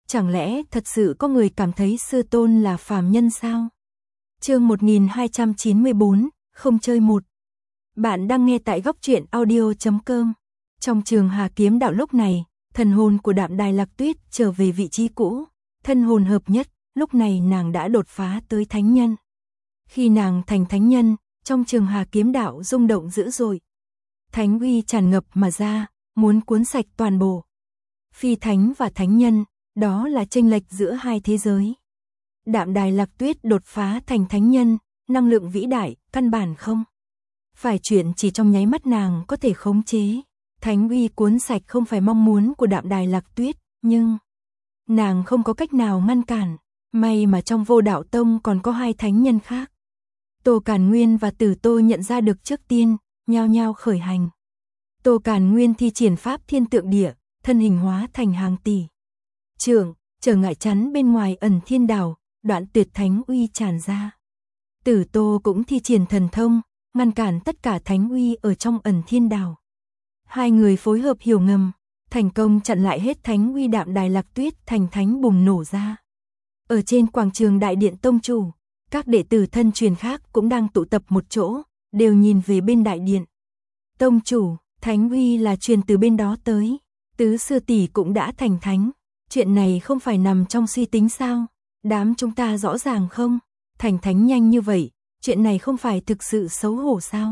Chẳng lẽ thật sự có người cảm thấy sư tôn là phàm nhân sao? Chương 1294, không chơi một. Bạn đang nghe tại goctruyện.audio.com. Trong trường Hà Kiếm Đạo lúc này, thần hồn của Đạm Đài Lạc Tuyết trở về vị trí cũ, thân hồn hợp nhất, lúc này nàng đã đột phá tới thánh nhân. Khi nàng thành thánh nhân, trong trường Hà Kiếm Đạo rung động dữ dội. Thánh uy tràn ngập mà ra, muốn cuốn sạch toàn bộ. Phi thánh và thánh nhân, đó là chênh lệch giữa hai thế giới. Đạm Đài Lạc Tuyết đột phá thành thánh nhân, năng lượng vĩ đại, căn bản không phải chuyện chỉ trong nháy mắt nàng có thể khống chế. Thánh uy cuốn sạch không phải mong muốn của Đạm Đài Lạc Tuyết, nhưng nàng không có cách nào ngăn cản. May mà trong Vô Đạo Tông còn có hai thánh nhân khác. Tô Càn Nguyên và Tử Tô nhận ra được trước tiên, nhao nhao khởi hành. Tô Càn Nguyên thi triển pháp thiên tượng địa, thân hình hóa thành hàng tỷ trượng, trở ngại chắn bên ngoài ẩn thiên đảo, đoạn tuyệt thánh uy tràn ra. Tử Tô cũng thi triển thần thông, ngăn cản tất cả thánh uy ở trong ẩn thiên đảo. Hai người phối hợp hiểu ngầm, thành công chặn lại hết thánh uy. Đạm Đài Lạc Tuyết thành thánh bùng nổ ra. Ở trên quảng trường đại điện tông chủ, các đệ tử thân truyền khác cũng đang tụ tập một chỗ, đều nhìn về bên đại điện. Tông chủ, thánh uy là truyền từ bên đó tới, tứ sư tỷ cũng đã thành thánh, chuyện này không phải nằm trong suy tính sao? Đám chúng ta rõ ràng không? Thành thánh nhanh như vậy, chuyện này không phải thực sự xấu hổ sao?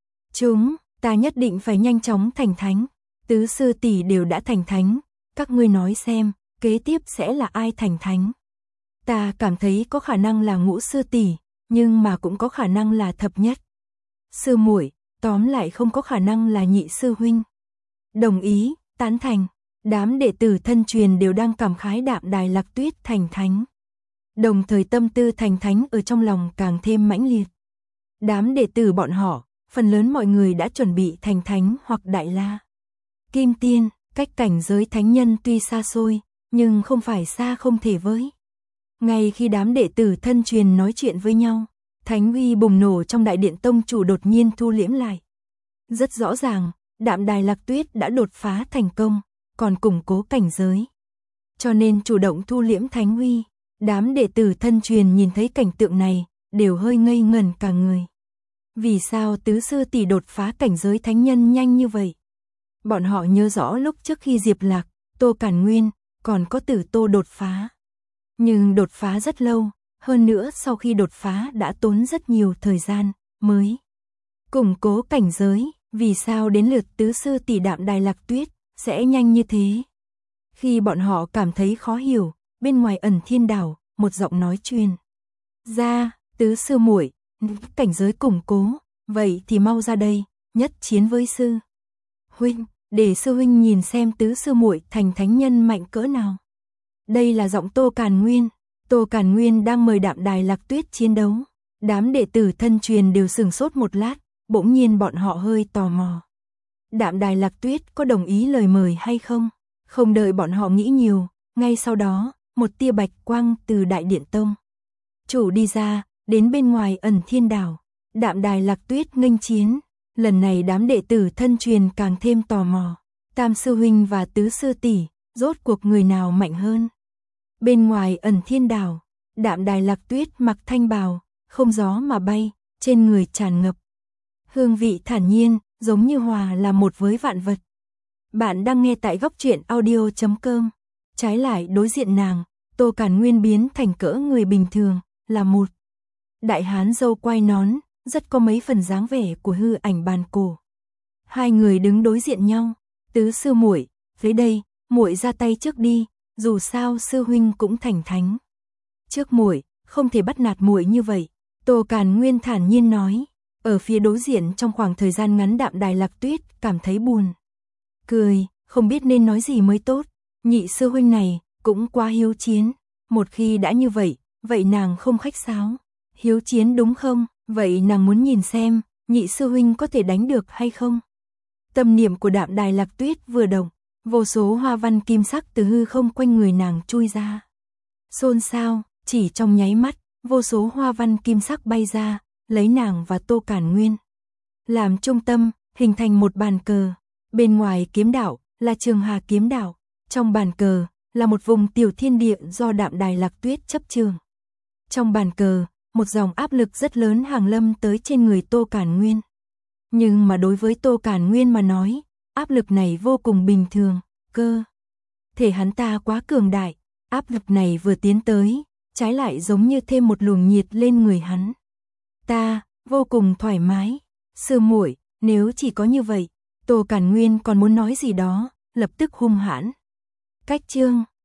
Ta nhất định phải nhanh chóng thành thánh, tứ sư tỷ đều đã thành thánh, các ngươi nói xem, kế tiếp sẽ là ai thành thánh? Ta cảm thấy có khả năng là Ngũ sư tỷ, nhưng mà cũng có khả năng là thập nhất sư muội, tóm lại không có khả năng là nhị sư huynh. Đồng ý, tán thành. Đám đệ tử thân truyền đều đang cảm khái Đạm Đài Lạc Tuyết thành thánh. Đồng thời tâm tư thành thánh ở trong lòng càng thêm mãnh liệt. Đám đệ tử bọn họ, phần lớn mọi người đã chuẩn bị thành thánh hoặc đại la kim tiên, cách cảnh giới thánh nhân tuy xa xôi, nhưng không phải xa không thể với. Ngay khi đám đệ tử thân truyền nói chuyện với nhau, thánh uy bùng nổ trong đại điện tông chủ đột nhiên thu liễm lại. Rất rõ ràng, Đạm Đài Lạc Tuyết đã đột phá thành công, còn củng cố cảnh giới. Cho nên chủ động thu liễm thánh uy. Đám đệ tử thân truyền nhìn thấy cảnh tượng này, đều hơi ngây ngẩn cả người. Vì sao tứ sư tỷ đột phá cảnh giới thánh nhân nhanh như vậy? Bọn họ nhớ rõ lúc trước khi Diệp Lạc, Tô Càn Nguyên, còn có Tử Tô đột phá. Nhưng đột phá rất lâu, hơn nữa sau khi đột phá đã tốn rất nhiều thời gian, mới củng cố cảnh giới. Vì sao đến lượt tứ sư tỷ Đạm Đài Lạc Tuyết sẽ nhanh như thế? Khi bọn họ cảm thấy khó hiểu, bên ngoài ẩn thiên đảo, một giọng nói truyền ra, tứ sư muội, cảnh giới củng cố, vậy thì mau ra đây, nhất chiến với sư huynh, để sư huynh nhìn xem tứ sư muội thành thánh nhân mạnh cỡ nào. Đây là giọng Tô Càn Nguyên. Tô Càn Nguyên đang mời Đạm Đài Lạc Tuyết chiến đấu. Đám đệ tử thân truyền đều sửng sốt một lát, bỗng nhiên bọn họ hơi tò mò. Đạm Đài Lạc Tuyết có đồng ý lời mời hay không? Không đợi bọn họ nghĩ nhiều, ngay sau đó, một tia bạch quang từ đại điện tông chủ đi ra, đến bên ngoài ẩn thiên đảo. Đạm Đài Lạc Tuyết nghênh chiến. Lần này đám đệ tử thân truyền càng thêm tò mò. Tam sư huynh và tứ sư tỷ, rốt cuộc người nào mạnh hơn? Bên ngoài ẩn thiên đảo, Đạm Đài Lạc Tuyết mặc thanh bào, không gió mà bay, trên người tràn ngập hương vị thản nhiên, giống như hòa là một với vạn vật. Bạn đang nghe tại goctruyện.audio.com. Trái lại đối diện nàng, Tô Càn Nguyên biến thành cỡ người bình thường, là một đại hán râu quai nón, rất có mấy phần dáng vẻ của hư ảnh bàn cổ. Hai người đứng đối diện nhau. Tứ sư muội, tới đây, muội ra tay trước đi, dù sao sư huynh cũng thành thánh trước muội, không thể bắt nạt muội như vậy. Tô Càn Nguyên thản nhiên nói. Ở phía đối diện trong khoảng thời gian ngắn Đạm Đài Lạc Tuyết cảm thấy buồn cười, không biết nên nói gì mới tốt. Nhị sư huynh này cũng quá hiếu chiến. Một khi đã như vậy, vậy nàng không khách sáo. Hiếu chiến đúng không? Vậy nàng muốn nhìn xem, nhị sư huynh có thể đánh được hay không? Tâm niệm của Đạm Đài Lạc Tuyết vừa động, vô số hoa văn kim sắc từ hư không quanh người nàng chui ra. Xôn xao, chỉ trong nháy mắt, vô số hoa văn kim sắc bay ra, lấy nàng và Tô Càn Nguyên làm trung tâm, hình thành một bàn cờ. Bên ngoài kiếm đạo là Trường Hà Kiếm Đạo, trong bàn cờ là một vùng tiểu thiên địa do Đạm Đài Lạc Tuyết chấp trường. Trong bàn cờ, một dòng áp lực rất lớn hàng lâm tới trên người Tô Cản Nguyên. Nhưng mà đối với Tô Cản Nguyên mà nói, áp lực này vô cùng bình thường, cơ thể hắn ta quá cường đại, áp lực này vừa tiến tới, trái lại giống như thêm một luồng nhiệt lên người hắn. Ta, vô cùng thoải mái, sư muội, nếu chỉ có như vậy, Tô Cản Nguyên còn muốn nói gì đó, lập tức hung hãn. Cách chương